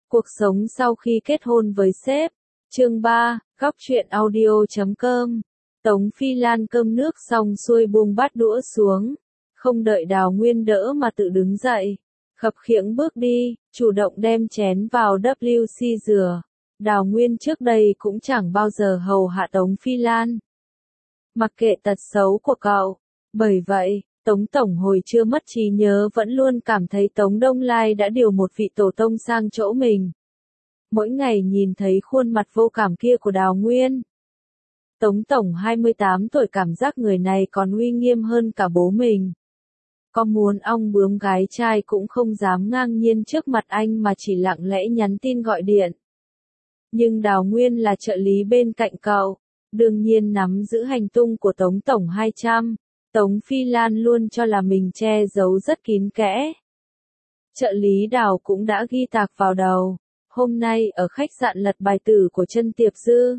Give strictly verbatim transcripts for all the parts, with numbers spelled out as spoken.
Cuộc sống sau khi kết hôn với sếp. Chương ba, góc truyện audio chấm com. Tống Phi Lan cơm nước xong xuôi buông bát đũa xuống, không đợi Đào Nguyên đỡ mà tự đứng dậy, khập khiễng bước đi, chủ động đem chén vào vê kép xê rửa. Đào Nguyên trước đây cũng chẳng bao giờ hầu hạ Tống Phi Lan. Mặc kệ tật xấu của cậu, bởi vậy, Tống Tổng hồi chưa mất trí nhớ vẫn luôn cảm thấy Tống Đông Lai đã điều một vị tổ tông sang chỗ mình. Mỗi ngày nhìn thấy khuôn mặt vô cảm kia của Đào Nguyên, Tống Tổng hai mươi tám tuổi cảm giác người này còn uy nghiêm hơn cả bố mình. Có muốn ong bướm gái trai cũng không dám ngang nhiên trước mặt anh mà chỉ lặng lẽ nhắn tin gọi điện. Nhưng Đào Nguyên là trợ lý bên cạnh cậu, đương nhiên nắm giữ hành tung của Tống Tổng hai trăm. Tống Phi Lan luôn cho là mình che giấu rất kín kẽ. Trợ lý Đào cũng đã ghi tạc vào đầu, hôm nay ở khách sạn lật bài tử của Trân Tiệp Dư.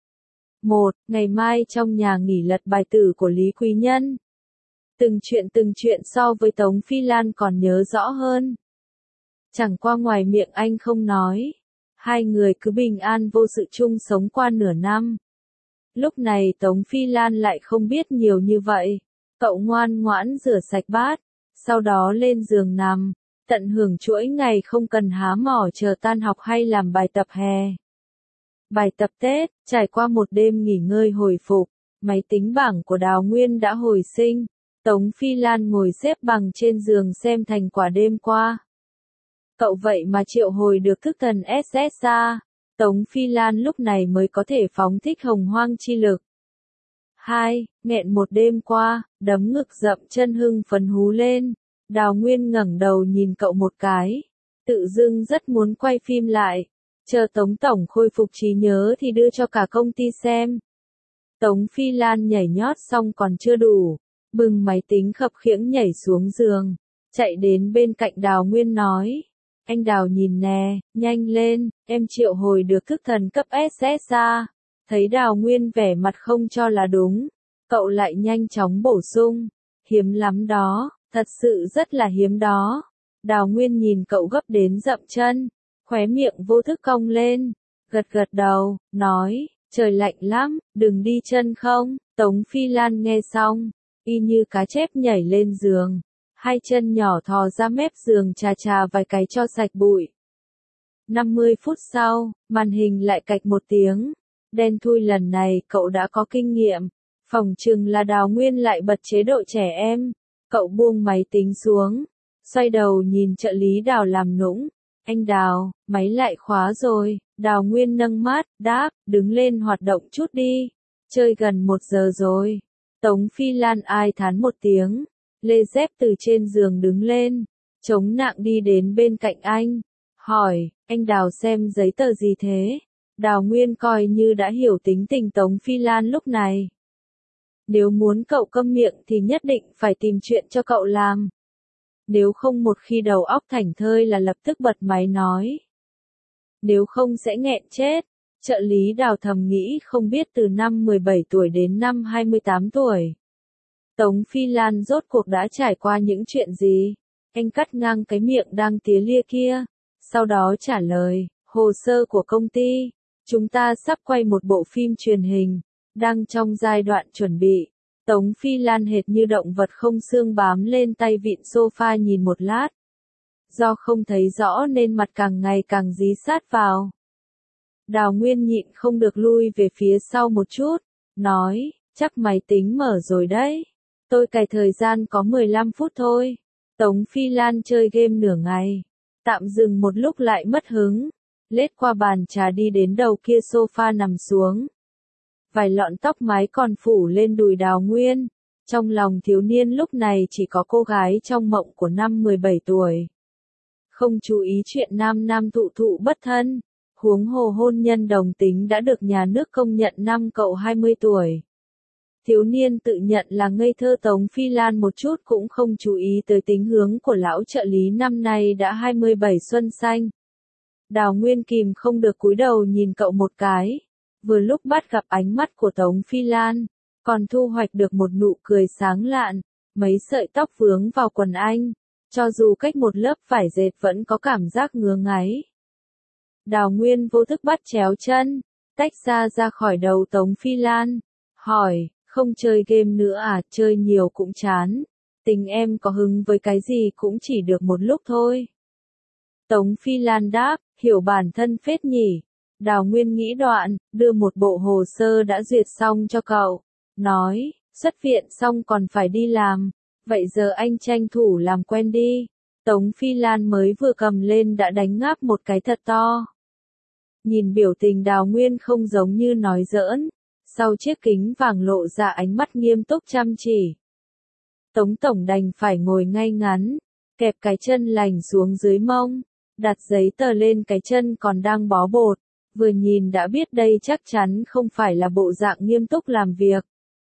Một, ngày mai trong nhà nghỉ lật bài tử của Lý Quý Nhân. Từng chuyện từng chuyện so với Tống Phi Lan còn nhớ rõ hơn. Chẳng qua ngoài miệng anh không nói, hai người cứ bình an vô sự chung sống qua nửa năm. Lúc này Tống Phi Lan lại không biết nhiều như vậy. Cậu ngoan ngoãn rửa sạch bát, sau đó lên giường nằm, tận hưởng chuỗi ngày không cần há mỏ chờ tan học hay làm bài tập hè. Bài tập Tết, trải qua một đêm nghỉ ngơi hồi phục, máy tính bảng của Đào Nguyên đã hồi sinh. Tống Phi Lan ngồi xếp bằng trên giường xem thành quả đêm qua. Cậu vậy mà triệu hồi được thức thần ét ét a, Tống Phi Lan lúc này mới có thể phóng thích hồng hoang chi lực. Hai, nghẹn một đêm qua, đấm ngực dậm chân hưng phấn hú lên. Đào Nguyên ngẩng đầu nhìn cậu một cái, tự dưng rất muốn quay phim lại, chờ Tống Tổng khôi phục trí nhớ thì đưa cho cả công ty xem. Tống Phi Lan nhảy nhót xong còn chưa đủ, bừng máy tính khập khiễng nhảy xuống giường, chạy đến bên cạnh Đào Nguyên nói, anh Đào nhìn nè, nhanh lên, em triệu hồi được thức thần cấp ét ét a. Thấy Đào Nguyên vẻ mặt không cho là đúng, cậu lại nhanh chóng bổ sung, hiếm lắm đó, thật sự rất là hiếm đó. Đào Nguyên nhìn cậu gấp đến dậm chân, khóe miệng vô thức cong lên, gật gật đầu, nói, trời lạnh lắm, đừng đi chân không. Tống Phi Lan nghe xong, y như cá chép nhảy lên giường, hai chân nhỏ thò ra mép giường chà chà vài cái cho sạch bụi. năm mươi phút sau, màn hình lại cạch một tiếng. Đen thui lần này cậu đã có kinh nghiệm, phỏng chừng là Đào Nguyên lại bật chế độ trẻ em. Cậu buông máy tính xuống, xoay đầu nhìn trợ lý Đào làm nũng, anh Đào, máy lại khóa rồi. Đào Nguyên nâng mắt, đáp, đứng lên hoạt động chút đi, chơi gần một giờ rồi. Tống Phi Lan ai thán một tiếng, lê dép từ trên giường đứng lên, chống nạng đi đến bên cạnh anh, hỏi, anh Đào xem giấy tờ gì thế? Đào Nguyên coi như đã hiểu tính tình Tống Phi Lan lúc này. Nếu muốn cậu câm miệng thì nhất định phải tìm chuyện cho cậu làm. Nếu không một khi đầu óc thảnh thơi là lập tức bật máy nói. Nếu không sẽ nghẹn chết. Trợ lý Đào thầm nghĩ không biết từ năm mười bảy tuổi đến năm hai mươi tám tuổi. Tống Phi Lan rốt cuộc đã trải qua những chuyện gì? Anh cắt ngang cái miệng đang tía lia kia. Sau đó trả lời, hồ sơ của công ty. Chúng ta sắp quay một bộ phim truyền hình, đang trong giai đoạn chuẩn bị. Tống Phi Lan hệt như động vật không xương bám lên tay vịn sofa nhìn một lát. Do không thấy rõ nên mặt càng ngày càng dí sát vào. Đào Nguyên nhịn không được lui về phía sau một chút, nói, chắc máy tính mở rồi đấy. Tôi cài thời gian có mười lăm phút thôi. Tống Phi Lan chơi game nửa ngày, tạm dừng một lúc lại mất hứng. Lết qua bàn trà đi đến đầu kia sofa nằm xuống. Vài lọn tóc mái còn phủ lên đùi Đào Nguyên. Trong lòng thiếu niên lúc này chỉ có cô gái trong mộng của năm mười bảy tuổi. Không chú ý chuyện nam nam thụ thụ bất thân. Huống hồ hôn nhân đồng tính đã được nhà nước công nhận năm cậu hai mươi tuổi. Thiếu niên tự nhận là ngây thơ Tống Phi Lan một chút cũng không chú ý tới tính hướng của lão trợ lý năm nay đã hai mươi bảy xuân xanh. Đào Nguyên kìm không được cúi đầu nhìn cậu một cái, vừa lúc bắt gặp ánh mắt của Tống Phi Lan, còn thu hoạch được một nụ cười sáng lạn, mấy sợi tóc vướng vào quần anh, cho dù cách một lớp vải dệt vẫn có cảm giác ngứa ngáy. Đào Nguyên vô thức bắt chéo chân, tách ra ra khỏi đầu Tống Phi Lan, hỏi, không chơi game nữa à, chơi nhiều cũng chán, tình em có hứng với cái gì cũng chỉ được một lúc thôi. Tống Phi Lan đáp, hiểu bản thân phết nhỉ. Đào Nguyên nghĩ đoạn, đưa một bộ hồ sơ đã duyệt xong cho cậu, nói, xuất viện xong còn phải đi làm, vậy giờ anh tranh thủ làm quen đi. Tống Phi Lan mới vừa cầm lên đã đánh ngáp một cái thật to. Nhìn biểu tình Đào Nguyên không giống như nói giỡn, sau chiếc kính vàng lộ ra ánh mắt nghiêm túc chăm chỉ. Tống tổng đành phải ngồi ngay ngắn, kẹp cái chân lành xuống dưới mông, đặt giấy tờ lên cái chân còn đang bó bột, vừa nhìn đã biết đây chắc chắn không phải là bộ dạng nghiêm túc làm việc.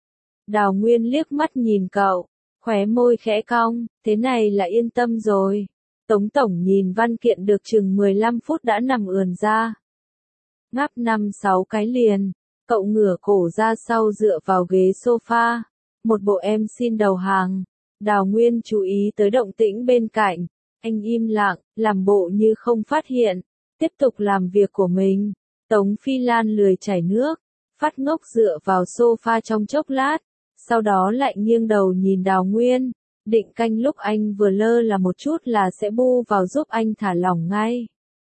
Đào Nguyên liếc mắt nhìn cậu, khóe môi khẽ cong, thế này là yên tâm rồi. Tống tổng nhìn văn kiện được chừng mười lăm phút đã nằm ườn ra. Ngáp năm sáu cái liền, cậu ngửa cổ ra sau dựa vào ghế sofa, một bộ em xin đầu hàng. Đào Nguyên chú ý tới động tĩnh bên cạnh, anh im lặng, làm bộ như không phát hiện, tiếp tục làm việc của mình. Tống Phi Lan lười chảy nước, phát ngốc dựa vào sofa trong chốc lát, sau đó lại nghiêng đầu nhìn Đào Nguyên, định canh lúc anh vừa lơ là một chút là sẽ bu vào giúp anh thả lỏng ngay.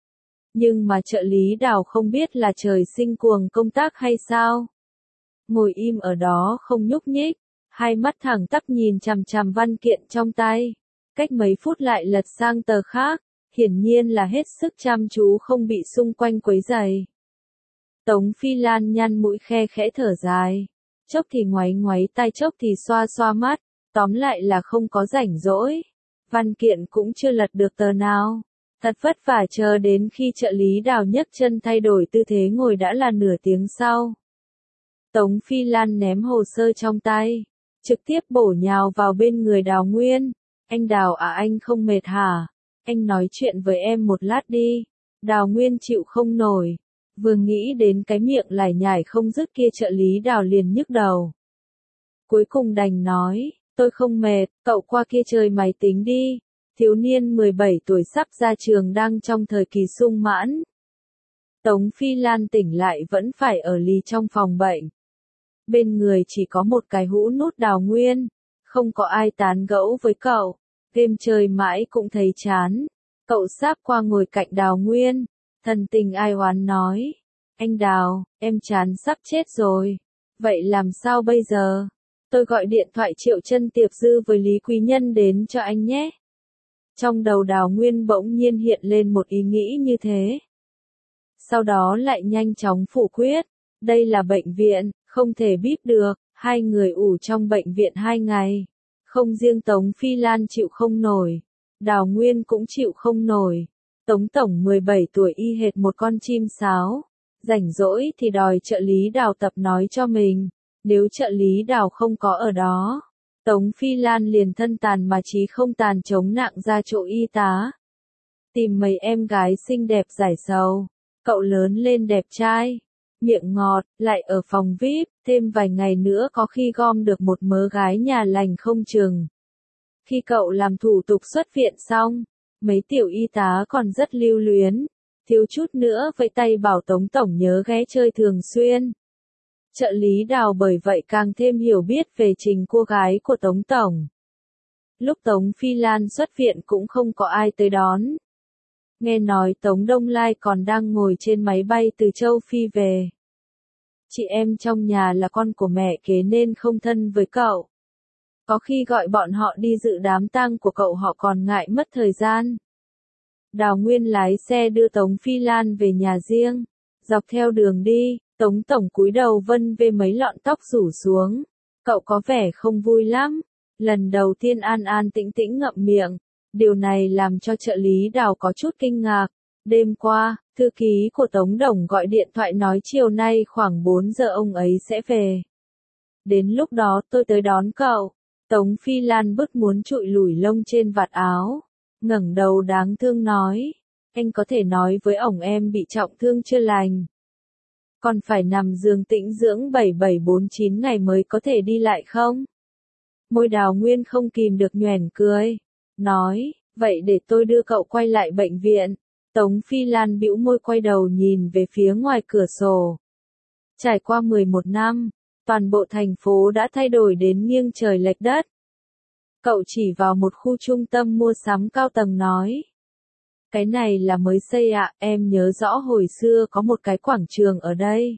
Nhưng mà trợ lý Đào không biết là trời sinh cuồng công tác hay sao. Ngồi im ở đó không nhúc nhích, hai mắt thẳng tắp nhìn chằm chằm văn kiện trong tay, cách mấy phút lại lật sang tờ khác, hiển nhiên là hết sức chăm chú không bị xung quanh quấy rầy. Tống Phi Lan nhăn mũi khe khẽ thở dài, chốc thì ngoáy ngoáy tai chốc thì xoa xoa mắt, tóm lại là không có rảnh rỗi. Văn kiện cũng chưa lật được tờ nào, thật vất vả chờ đến khi trợ lý Đào nhấc chân thay đổi tư thế ngồi đã là nửa tiếng sau. Tống Phi Lan ném hồ sơ trong tay, trực tiếp bổ nhào vào bên người Đào Nguyên. Anh Đào à, anh không mệt hả? Anh nói chuyện với em một lát đi. Đào Nguyên chịu không nổi, vừa nghĩ đến cái miệng lải nhải không dứt kia trợ lý Đào liền nhức đầu. Cuối cùng đành nói, tôi không mệt, cậu qua kia chơi máy tính đi. Thiếu niên mười bảy tuổi sắp ra trường đang trong thời kỳ sung mãn. Tống Phi Lan tỉnh lại vẫn phải ở lì trong phòng bệnh. Bên người chỉ có một cái hũ nút Đào Nguyên, không có ai tán gẫu với cậu, game chơi mãi cũng thấy chán. Cậu sáp qua ngồi cạnh Đào Nguyên, thần tình ai oán nói, anh Đào, em chán sắp chết rồi, vậy làm sao bây giờ? Tôi gọi điện thoại triệu chân tiệp dư với Lý Quý Nhân đến cho anh nhé. Trong đầu Đào Nguyên bỗng nhiên hiện lên một ý nghĩ như thế. Sau đó lại nhanh chóng phủ quyết, đây là bệnh viện, không thể bíp được. Hai người ủ trong bệnh viện hai ngày. Không riêng Tống Phi Lan chịu không nổi, Đào Nguyên cũng chịu không nổi. Tống tổng mười bảy tuổi y hệt một con chim sáo, rảnh rỗi thì đòi trợ lý Đào tập nói cho mình. Nếu trợ lý Đào không có ở đó, Tống Phi Lan liền thân tàn mà chí không tàn chống nặng ra chỗ y tá. Tìm mấy em gái xinh đẹp giải sầu, cậu lớn lên đẹp trai, miệng ngọt, lại ở phòng vi ai pi, thêm vài ngày nữa có khi gom được một mớ gái nhà lành không chừng. Khi cậu làm thủ tục xuất viện xong, mấy tiểu y tá còn rất lưu luyến, thiếu chút nữa vẫy tay bảo Tống tổng nhớ ghé chơi thường xuyên. Trợ lý Đào bởi vậy càng thêm hiểu biết về trình cô gái của Tống tổng. Lúc Tống Phi Lan xuất viện cũng không có ai tới đón. Nghe nói Tống Đông Lai còn đang ngồi trên máy bay từ châu Phi về. Chị em trong nhà là con của mẹ kế nên không thân với cậu. Có khi gọi bọn họ đi dự đám tang của cậu họ còn ngại mất thời gian. Đào Nguyên lái xe đưa Tống Phi Lan về nhà riêng. Dọc theo đường đi, Tống tổng cúi đầu vân về mấy lọn tóc rủ xuống. Cậu có vẻ không vui lắm. Lần đầu tiên an an tĩnh tĩnh ngậm miệng. Điều này làm cho trợ lý Đào có chút kinh ngạc. Đêm qua, thư ký của Tống Đồng gọi điện thoại nói chiều nay khoảng bốn giờ ông ấy sẽ về. Đến lúc đó tôi tới đón cậu. Tống Phi Lan bứt muốn trụi lủi lông trên vạt áo. Ngẩng đầu đáng thương nói. Anh có thể nói với ổng em bị trọng thương chưa lành. Còn phải nằm giường tĩnh dưỡng bảy bảy bốn chín ngày mới có thể đi lại không? Môi Đào Nguyên không kìm được nhoẻn cười. Nói, vậy để tôi đưa cậu quay lại bệnh viện. Tống Phi Lan bĩu môi quay đầu nhìn về phía ngoài cửa sổ. Trải qua mười một năm, toàn bộ thành phố đã thay đổi đến nghiêng trời lệch đất. Cậu chỉ vào một khu trung tâm mua sắm cao tầng nói. Cái này là mới xây ạ, em nhớ rõ hồi xưa có một cái quảng trường ở đây.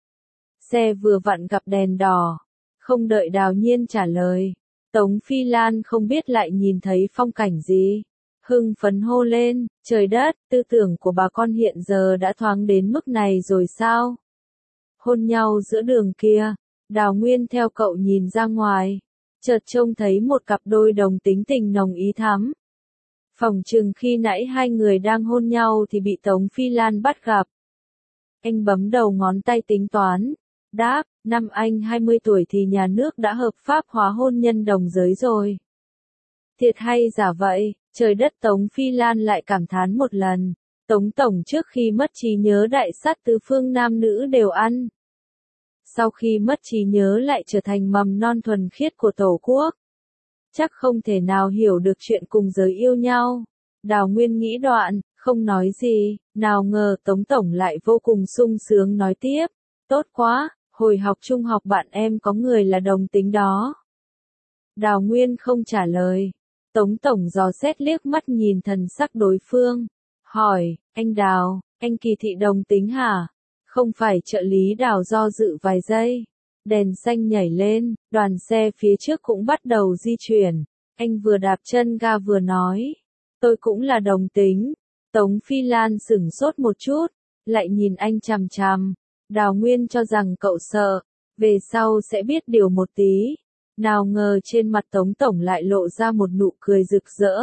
Xe vừa vặn gặp đèn đỏ. Không đợi Đào Nhiên trả lời, Tống Phi Lan không biết lại nhìn thấy phong cảnh gì. Hưng phấn hô lên, trời đất, tư tưởng của bà con hiện giờ đã thoáng đến mức này rồi sao? Hôn nhau giữa đường kia, Đào Nguyên theo cậu nhìn ra ngoài, chợt trông thấy một cặp đôi đồng tính tình nồng ý thắm. Phỏng chừng khi nãy hai người đang hôn nhau thì bị Tống Phi Lan bắt gặp. Anh bấm đầu ngón tay tính toán, đáp, năm anh hai mươi tuổi thì nhà nước đã hợp pháp hóa hôn nhân đồng giới rồi. Thiệt hay giả vậy, trời đất, Tống Phi Lan lại cảm thán một lần. Tống Tổng trước khi mất trí nhớ đại sát tứ phương nam nữ đều ăn. Sau khi mất trí nhớ lại trở thành mầm non thuần khiết của Tổ quốc. Chắc không thể nào hiểu được chuyện cùng giới yêu nhau. Đào Nguyên nghĩ đoạn, không nói gì, nào ngờ Tống Tổng lại vô cùng sung sướng nói tiếp. Tốt quá, hồi học trung học bạn em có người là đồng tính đó. Đào Nguyên không trả lời. Tống Tổng dò xét liếc mắt nhìn thần sắc đối phương. Hỏi, anh Đào, anh Kỳ thị đồng tính hả? Không phải trợ lý Đào do dự vài giây. Đèn xanh nhảy lên, đoàn xe phía trước cũng bắt đầu di chuyển. Anh vừa đạp chân ga vừa nói. Tôi cũng là đồng tính. Tống Phi Lan sửng sốt một chút, lại nhìn anh chằm chằm. Đào Nguyên cho rằng cậu sợ, về sau sẽ biết điều một tí. Nào ngờ trên mặt Tống Tổng lại lộ ra một nụ cười rực rỡ.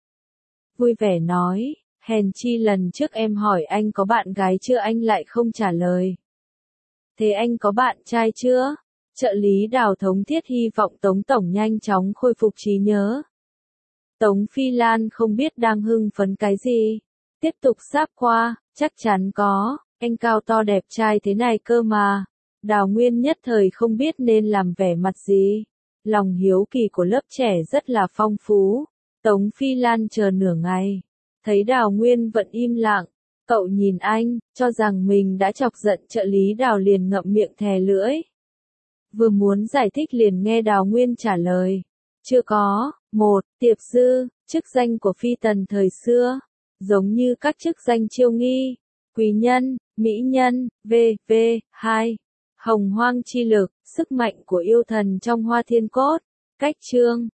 Vui vẻ nói, hèn chi lần trước em hỏi anh có bạn gái chưa anh lại không trả lời. Thế anh có bạn trai chưa? Trợ lý Đào thống thiết hy vọng Tống Tổng nhanh chóng khôi phục trí nhớ. Tống Phi Lan không biết đang hưng phấn cái gì. Tiếp tục sáp qua, chắc chắn có, anh cao to đẹp trai thế này cơ mà. Đào Nguyên nhất thời không biết nên làm vẻ mặt gì. Lòng hiếu kỳ của lớp trẻ rất là phong phú. Tống Phi Lan chờ nửa ngày. Thấy Đào Nguyên vẫn im lặng. Cậu nhìn anh, cho rằng mình đã chọc giận trợ lý Đào liền ngậm miệng thè lưỡi. Vừa muốn giải thích liền nghe Đào Nguyên trả lời. Chưa có, một, tiệp dư, chức danh của phi tần thời xưa. Giống như các chức danh chiêu nghi, quý nhân, mỹ nhân, vân vân hai. Hồng hoang chi lực, sức mạnh của yêu thần trong Hoa Thiên Cốt. Cách chương